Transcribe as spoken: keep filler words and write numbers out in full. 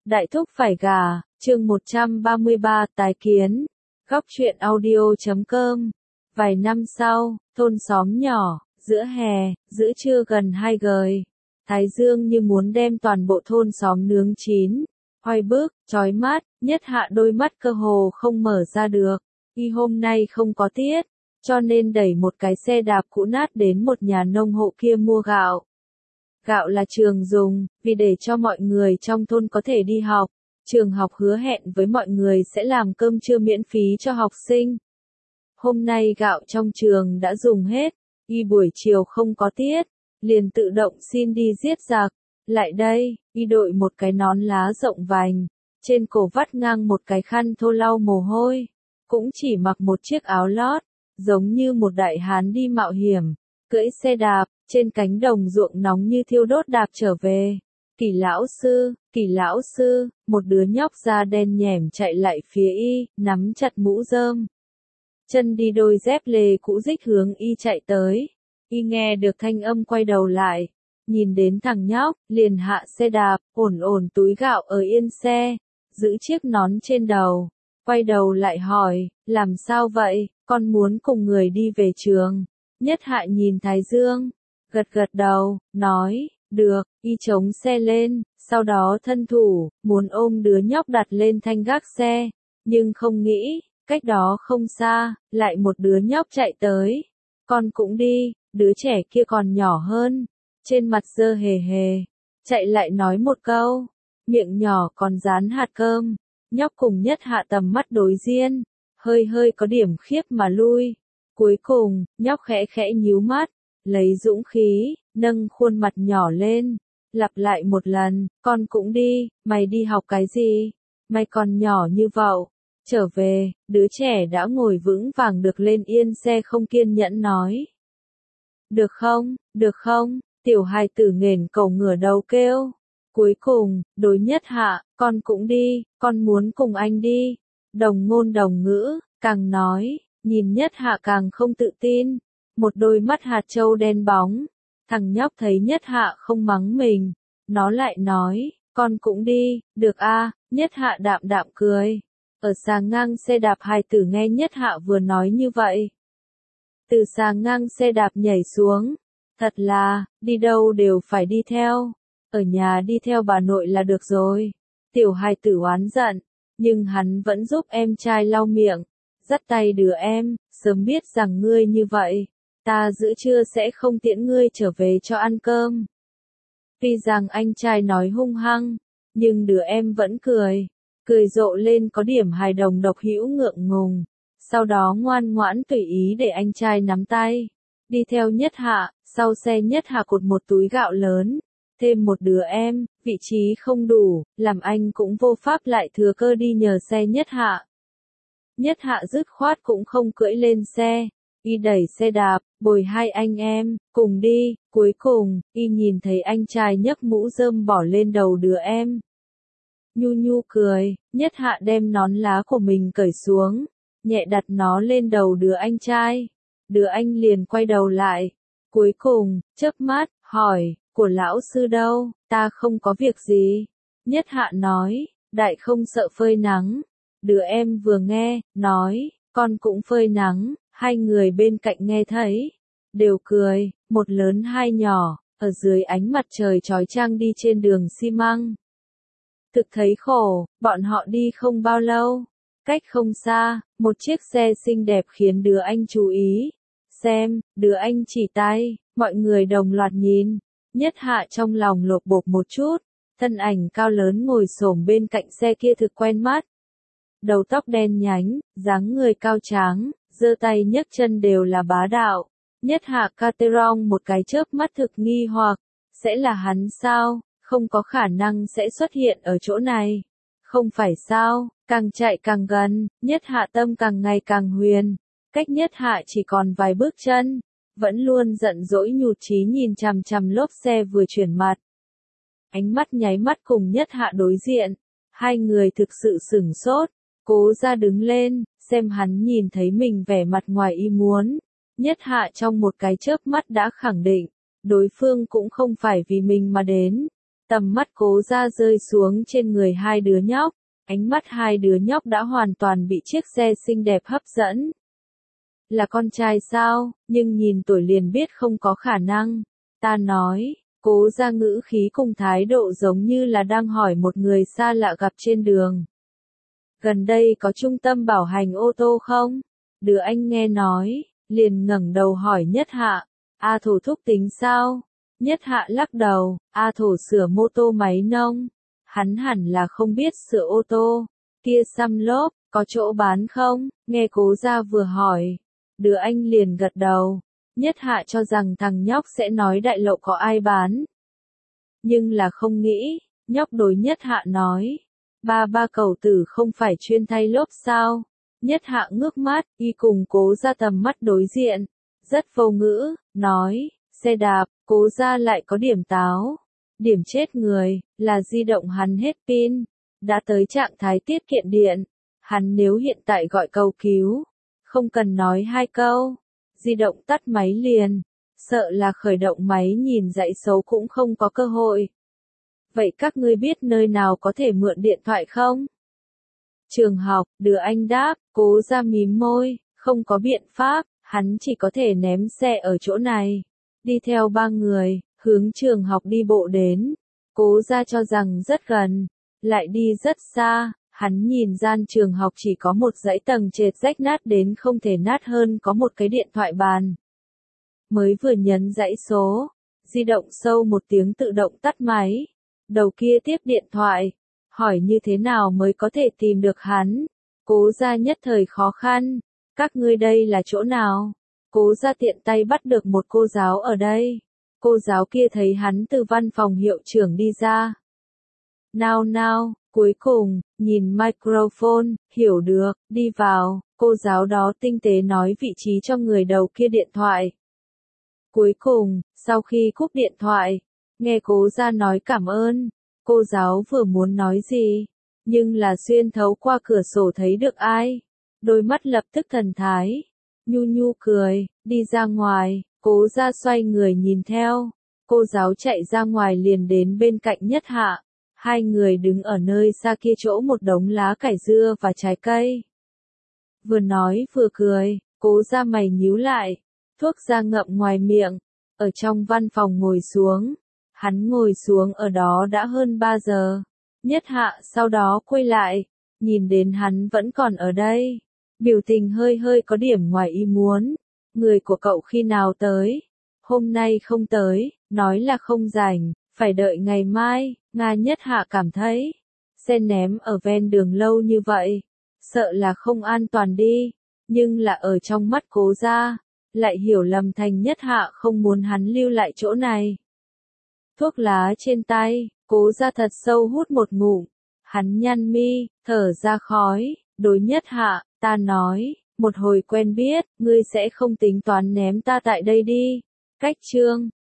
Đại thúc phải gà, chương một trăm ba mươi ba tái kiến. Góc truyện audio chấm com. Vài năm sau, thôn xóm nhỏ, giữa hè, giữa trưa gần hai gời. Thái dương như muốn đem toàn bộ thôn xóm nướng chín. Oi bức, chói mắt, Nhất Hạ đôi mắt cơ hồ không mở ra được. Y hôm nay không có tiết, cho nên đẩy một cái xe đạp cũ nát đến một nhà nông hộ kia mua gạo. Gạo là trường dùng, vì để cho mọi người trong thôn có thể đi học. Trường học hứa hẹn với mọi người sẽ làm cơm trưa miễn phí cho học sinh. Hôm nay gạo trong trường đã dùng hết, y buổi chiều không có tiết, liền tự động xin đi giết giặc. Lại đây, y đội một cái nón lá rộng vành, trên cổ vắt ngang một cái khăn thô lau mồ hôi, cũng chỉ mặc một chiếc áo lót, giống như một đại hán đi mạo hiểm, cưỡi xe đạp, trên cánh đồng ruộng nóng như thiêu đốt đạp trở về. Kỳ lão sư, kỳ lão sư, một đứa nhóc da đen nhẻm chạy lại phía y, nắm chặt mũ rơm. Chân đi đôi dép lề cũ rích hướng y chạy tới. Y nghe được thanh âm quay đầu lại, nhìn đến thằng nhóc, liền hạ xe đạp, ổn ổn túi gạo ở yên xe, giữ chiếc nón trên đầu. Quay đầu lại hỏi, làm sao vậy, con muốn cùng người đi về trường. Nhất Hạ nhìn Thái Dương, gật gật đầu, nói, được, y chống xe lên, sau đó thân thủ, muốn ôm đứa nhóc đặt lên thanh gác xe, nhưng không nghĩ, cách đó không xa, lại một đứa nhóc chạy tới. Con cũng đi, đứa trẻ kia còn nhỏ hơn, trên mặt dơ hề hề, chạy lại nói một câu, miệng nhỏ còn dán hạt cơm. Nhóc cùng Nhất Hạ tầm mắt đối diên, hơi hơi có điểm khiếp mà lui. Cuối cùng, nhóc khẽ khẽ nhíu mắt, lấy dũng khí, nâng khuôn mặt nhỏ lên, lặp lại một lần, con cũng đi, mày đi học cái gì? Mày còn nhỏ như vậy. Trở về, đứa trẻ đã ngồi vững vàng được lên yên xe không kiên nhẫn nói. Được không, được không, tiểu hài tử nghển cầu ngửa đầu kêu. Cuối cùng, đối Nhất Hạ, con cũng đi, con muốn cùng anh đi. Đồng ngôn đồng ngữ, càng nói, nhìn Nhất Hạ càng không tự tin. Một đôi mắt hạt châu đen bóng. Thằng nhóc thấy Nhất Hạ không mắng mình. Nó lại nói, con cũng đi, được a. Nhất Hạ đạm đạm cười. Ở xà ngang xe đạp hài tử nghe Nhất Hạ vừa nói như vậy. Từ xà ngang xe đạp nhảy xuống. Thật là, đi đâu đều phải đi theo. Ở nhà đi theo bà nội là được rồi. Tiểu hài tử oán giận, nhưng hắn vẫn giúp em trai lau miệng, dắt tay đứa em, sớm biết rằng ngươi như vậy, ta giữa trưa sẽ không tiễn ngươi trở về cho ăn cơm. Tuy rằng anh trai nói hung hăng, nhưng đứa em vẫn cười, cười rộ lên có điểm hài đồng độc hữu ngượng ngùng, sau đó ngoan ngoãn tùy ý để anh trai nắm tay, đi theo Nhất Hạ, sau xe Nhất Hạ cột một túi gạo lớn. Thêm một đứa em, vị trí không đủ, làm anh cũng vô pháp lại thừa cơ đi nhờ xe Nhất Hạ. Nhất Hạ dứt khoát cũng không cưỡi lên xe, y đẩy xe đạp, bồi hai anh em, cùng đi, cuối cùng, y nhìn thấy anh trai nhấc mũ rơm bỏ lên đầu đứa em. Nhu nhu cười, Nhất Hạ đem nón lá của mình cởi xuống, nhẹ đặt nó lên đầu đứa anh trai. Đứa anh liền quay đầu lại, cuối cùng, chớp mắt, hỏi, của lão sư đâu, ta không có việc gì. Nhất Hạ nói, đại không sợ phơi nắng. Đứa em vừa nghe, nói, con cũng phơi nắng, hai người bên cạnh nghe thấy, đều cười, một lớn hai nhỏ, ở dưới ánh mặt trời chói chang đi trên đường xi măng. Thực thấy khổ, bọn họ đi không bao lâu, cách không xa, một chiếc xe xinh đẹp khiến đứa anh chú ý. Xem, đứa anh chỉ tay, mọi người đồng loạt nhìn. Nhất Hạ trong lòng lột bột một chút, thân ảnh cao lớn ngồi xổm bên cạnh xe kia thực quen mắt. Đầu tóc đen nhánh, dáng người cao tráng, giơ tay nhấc chân đều là bá đạo. Nhất Hạ Caterong một cái chớp mắt thực nghi hoặc, sẽ là hắn sao, không có khả năng sẽ xuất hiện ở chỗ này. Không phải sao, càng chạy càng gần, Nhất Hạ tâm càng ngày càng huyền, cách Nhất Hạ chỉ còn vài bước chân. Vẫn luôn giận dỗi nhụt chí nhìn chằm chằm lốp xe vừa chuyển mặt. Ánh mắt nháy mắt cùng Nhất Hạ đối diện. Hai người thực sự sửng sốt. Cố ra đứng lên, xem hắn nhìn thấy mình vẻ mặt ngoài ý muốn. Nhất Hạ trong một cái chớp mắt đã khẳng định. Đối phương cũng không phải vì mình mà đến. Tầm mắt Cố Gia rơi xuống trên người hai đứa nhóc, ánh mắt hai đứa nhóc đã hoàn toàn bị chiếc xe xinh đẹp hấp dẫn. Là con trai sao, nhưng nhìn tuổi liền biết không có khả năng. Ta nói, Cố Gia ngữ khí cùng thái độ giống như là đang hỏi một người xa lạ gặp trên đường. Gần đây có trung tâm bảo hành ô tô không? Đứa anh nghe nói, liền ngẩng đầu hỏi Nhất Hạ, A Thổ thúc tính sao? Nhất Hạ lắc đầu, A Thổ sửa mô tô máy nông. Hắn hẳn là không biết sửa ô tô. Kia xăm lốp, có chỗ bán không? Nghe Cố Gia vừa hỏi. Đứa anh liền gật đầu. Nhất Hạ cho rằng thằng nhóc sẽ nói đại lộ có ai bán. Nhưng là không nghĩ, nhóc đối Nhất Hạ nói. Ba ba cậu tử không phải chuyên thay lốp sao? Nhất Hạ ngước mắt, y cùng Cố Gia tầm mắt đối diện. Rất vô ngữ, nói, xe đạp, Cố Gia lại có điểm táo. Điểm chết người, là di động hắn hết pin. Đã tới trạng thái tiết kiệm điện. Hắn nếu hiện tại gọi cầu cứu, không cần nói hai câu. Di động tắt máy liền. Sợ là khởi động máy nhìn dãy số cũng không có cơ hội. Vậy các ngươi biết nơi nào có thể mượn điện thoại không? Trường học, đứa anh đáp, Cố Gia mím môi, không có biện pháp, hắn chỉ có thể ném xe ở chỗ này. Đi theo ba người, hướng trường học đi bộ đến. Cố Gia cho rằng rất gần, lại đi rất xa, hắn nhìn gian trường học chỉ có một dãy tầng trệt rách nát đến không thể nát hơn có một cái điện thoại bàn. Mới vừa nhấn dãy số, di động sâu một tiếng tự động tắt máy. Đầu kia tiếp điện thoại, hỏi như thế nào mới có thể tìm được hắn. Cố Gia nhất thời khó khăn, các ngươi đây là chỗ nào? Cố Gia tiện tay bắt được một cô giáo ở đây. Cô giáo kia thấy hắn từ văn phòng hiệu trưởng đi ra. Nào nào, cuối cùng, nhìn microphone, hiểu được, đi vào, cô giáo đó tinh tế nói vị trí cho người đầu kia điện thoại. Cuối cùng, sau khi cúp điện thoại, nghe Cố Gia nói cảm ơn, cô giáo vừa muốn nói gì, nhưng là xuyên thấu qua cửa sổ thấy được ai. Đôi mắt lập tức thần thái, nhu nhu cười, đi ra ngoài, Cố Gia xoay người nhìn theo. Cô giáo chạy ra ngoài liền đến bên cạnh Nhất Hạ. Hai người đứng ở nơi xa kia chỗ một đống lá cải dưa và trái cây. Vừa nói vừa cười, Cố Gia mày nhíu lại, thuốc ra ngậm ngoài miệng, ở trong văn phòng ngồi xuống. Hắn ngồi xuống ở đó đã hơn ba giờ. Nhất Hạ sau đó quay lại, nhìn đến hắn vẫn còn ở đây. Biểu tình hơi hơi có điểm ngoài ý muốn. Người của cậu khi nào tới? Hôm nay không tới, nói là không rảnh, phải đợi ngày mai. Nga Nhất Hạ cảm thấy, xe ném ở ven đường lâu như vậy, sợ là không an toàn đi. Nhưng là ở trong mắt Cố Gia, lại hiểu lầm thành Nhất Hạ không muốn hắn lưu lại chỗ này. Thuốc lá trên tay, Cố Gia thật sâu hút một ngụm. Hắn nhăn mi, thở ra khói, đối Nhất Hạ, ta nói, một hồi quen biết, ngươi sẽ không tính toán ném ta tại đây đi. Cách chương